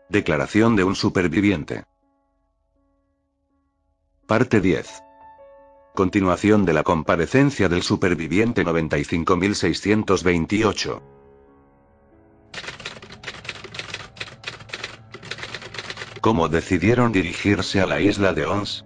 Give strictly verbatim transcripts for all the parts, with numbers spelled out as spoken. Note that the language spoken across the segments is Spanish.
Declaración de un superviviente. Parte diez. Continuación de la comparecencia del superviviente noventa y cinco mil seiscientos veintiocho. ¿Cómo decidieron dirigirse a la isla de Ons?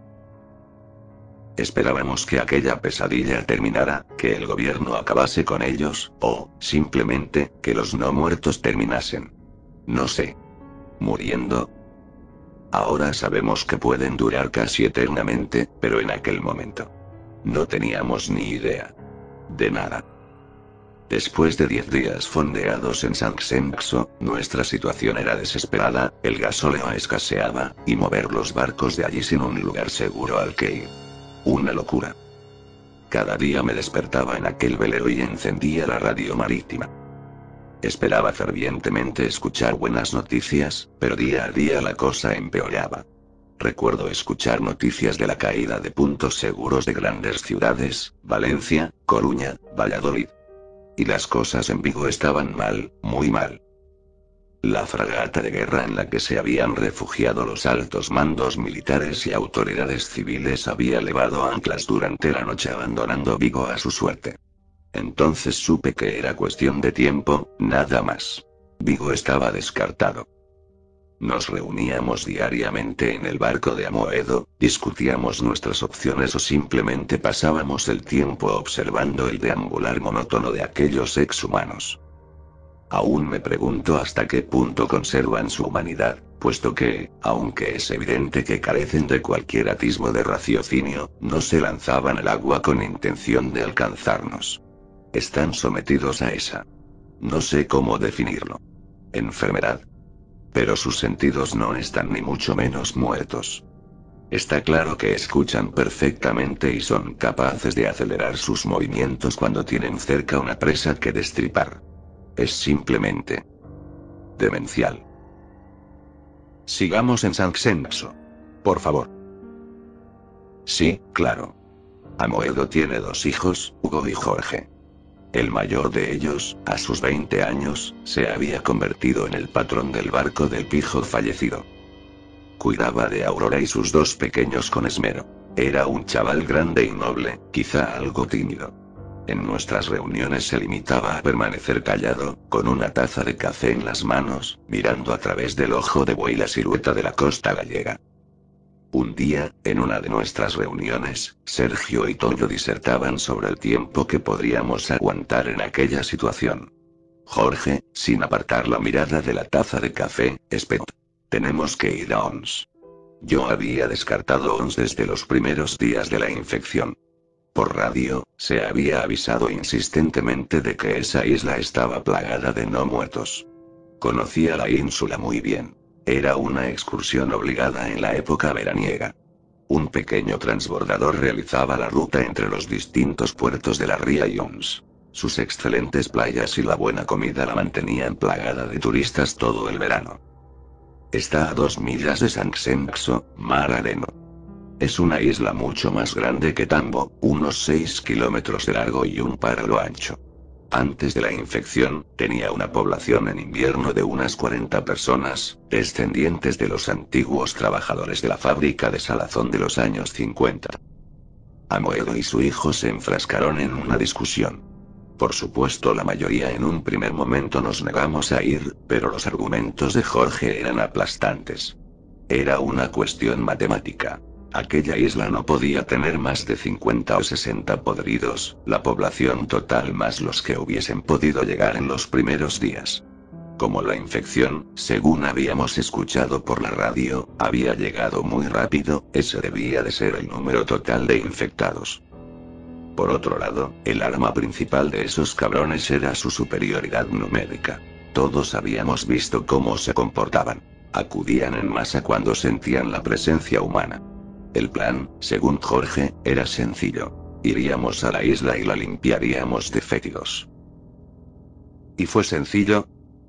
Esperábamos que aquella pesadilla terminara, que el gobierno acabase con ellos, o, simplemente, que los no muertos terminasen. No sé. ¿Muriendo? Ahora sabemos que pueden durar casi eternamente, pero en aquel momento no teníamos ni idea de nada. Después de diez días fondeados en San Xenxo, nuestra situación era desesperada, el gasóleo escaseaba, y mover los barcos de allí sin un lugar seguro al que ir. Una locura. Cada día me despertaba en aquel velero y encendía la radio marítima. Esperaba fervientemente escuchar buenas noticias, pero día a día la cosa empeoraba. Recuerdo escuchar noticias de la caída de puntos seguros de grandes ciudades, Valencia, Coruña, Valladolid. Y las cosas en Vigo estaban mal, muy mal. La fragata de guerra en la que se habían refugiado los altos mandos militares y autoridades civiles había levado anclas durante la noche abandonando Vigo a su suerte. Entonces supe que era cuestión de tiempo, nada más. Vigo estaba descartado. Nos reuníamos diariamente en el barco de Amoedo, discutíamos nuestras opciones o simplemente pasábamos el tiempo observando el deambular monótono de aquellos exhumanos. Aún me pregunto hasta qué punto conservan su humanidad, puesto que, aunque es evidente que carecen de cualquier atisbo de raciocinio, no se lanzaban al agua con intención de alcanzarnos. Están sometidos a esa, no sé cómo definirlo, enfermedad. Pero sus sentidos no están ni mucho menos muertos. Está claro que escuchan perfectamente y son capaces de acelerar sus movimientos cuando tienen cerca una presa que destripar. Es simplemente demencial. Sigamos en San Xenxo. Por favor. Sí, claro. Amoedo tiene dos hijos, Hugo y Jorge. El mayor de ellos, a sus veinte años, se había convertido en el patrón del barco del pijo fallecido. Cuidaba de Aurora y sus dos pequeños con esmero. Era un chaval grande y noble, quizá algo tímido. En nuestras reuniones se limitaba a permanecer callado, con una taza de café en las manos, mirando a través del ojo de buey la silueta de la costa gallega. Un día, en una de nuestras reuniones, Sergio y Toyo disertaban sobre el tiempo que podríamos aguantar en aquella situación. Jorge, sin apartar la mirada de la taza de café, espetó: tenemos que ir a Ons. Yo había descartado Ons desde los primeros días de la infección. Por radio, se había avisado insistentemente de que esa isla estaba plagada de no muertos. Conocía la ínsula muy bien. Era una excursión obligada en la época veraniega. Un pequeño transbordador realizaba la ruta entre los distintos puertos de la ría y Ons. Sus excelentes playas y la buena comida la mantenían plagada de turistas todo el verano. Está a dos millas de San Xenxo, mar Areno. Es una isla mucho más grande que Tambo, unos seis kilómetros de largo y un par lo ancho. Antes de la infección, tenía una población en invierno de unas cuarenta personas, descendientes de los antiguos trabajadores de la fábrica de salazón de los años cincuenta. Amoedo y su hijo se enfrascaron en una discusión. Por supuesto, la mayoría en un primer momento nos negamos a ir, pero los argumentos de Jorge eran aplastantes. Era una cuestión matemática. Aquella isla no podía tener más de cincuenta o sesenta podridos, la población total más los que hubiesen podido llegar en los primeros días. Como la infección, según habíamos escuchado por la radio, había llegado muy rápido, ese debía de ser el número total de infectados. Por otro lado, el arma principal de esos cabrones era su superioridad numérica. Todos habíamos visto cómo se comportaban. Acudían en masa cuando sentían la presencia humana. El plan, según Jorge, era sencillo. Iríamos a la isla y la limpiaríamos de fétidos. ¿Y fue sencillo?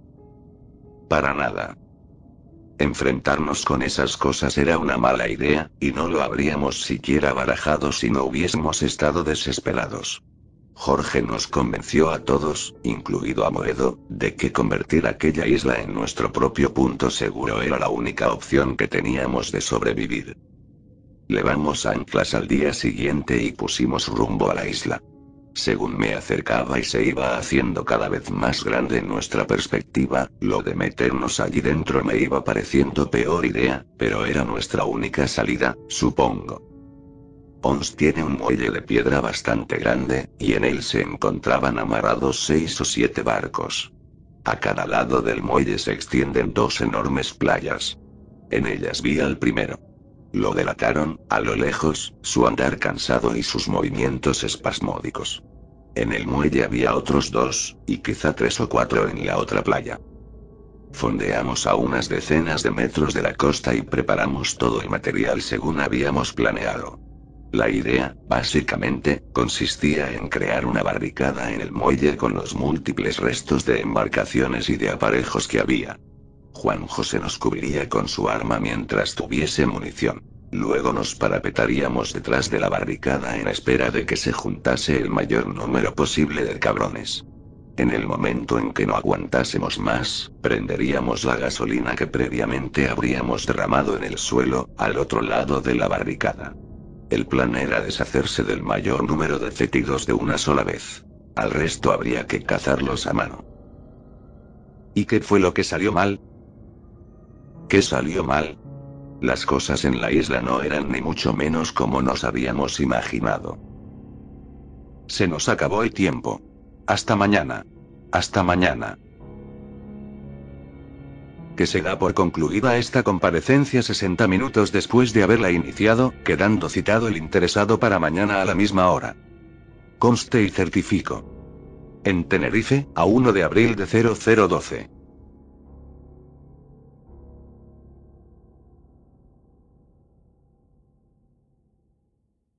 Para nada. Enfrentarnos con esas cosas era una mala idea, y no lo habríamos siquiera barajado si no hubiésemos estado desesperados. Jorge nos convenció a todos, incluido a Moedo, de que convertir aquella isla en nuestro propio punto seguro era la única opción que teníamos de sobrevivir. Levamos anclas al día siguiente y pusimos rumbo a la isla. Según me acercaba y se iba haciendo cada vez más grande en nuestra perspectiva, lo de meternos allí dentro me iba pareciendo peor idea, pero era nuestra única salida, supongo. Ons tiene un muelle de piedra bastante grande, y en él se encontraban amarrados seis o siete barcos. A cada lado del muelle se extienden dos enormes playas. En ellas vi al primero. Lo delataron, a lo lejos, su andar cansado y sus movimientos espasmódicos. En el muelle había otros dos, y quizá tres o cuatro en la otra playa. Fondeamos a unas decenas de metros de la costa y preparamos todo el material según habíamos planeado. La idea, básicamente, consistía en crear una barricada en el muelle con los múltiples restos de embarcaciones y de aparejos que había. Juan José nos cubriría con su arma mientras tuviese munición. Luego nos parapetaríamos detrás de la barricada en espera de que se juntase el mayor número posible de cabrones. En el momento en que no aguantásemos más, prenderíamos la gasolina que previamente habríamos derramado en el suelo, al otro lado de la barricada. El plan era deshacerse del mayor número de fétidos de una sola vez. Al resto habría que cazarlos a mano. ¿Y qué fue lo que salió mal? ¿Qué salió mal? Las cosas en la isla no eran ni mucho menos como nos habíamos imaginado. Se nos acabó el tiempo. Hasta mañana. Hasta mañana. Que se da por concluida esta comparecencia sesenta minutos después de haberla iniciado, quedando citado el interesado para mañana a la misma hora. Conste y certifico. En Tenerife, a uno de abril de cero cero doce.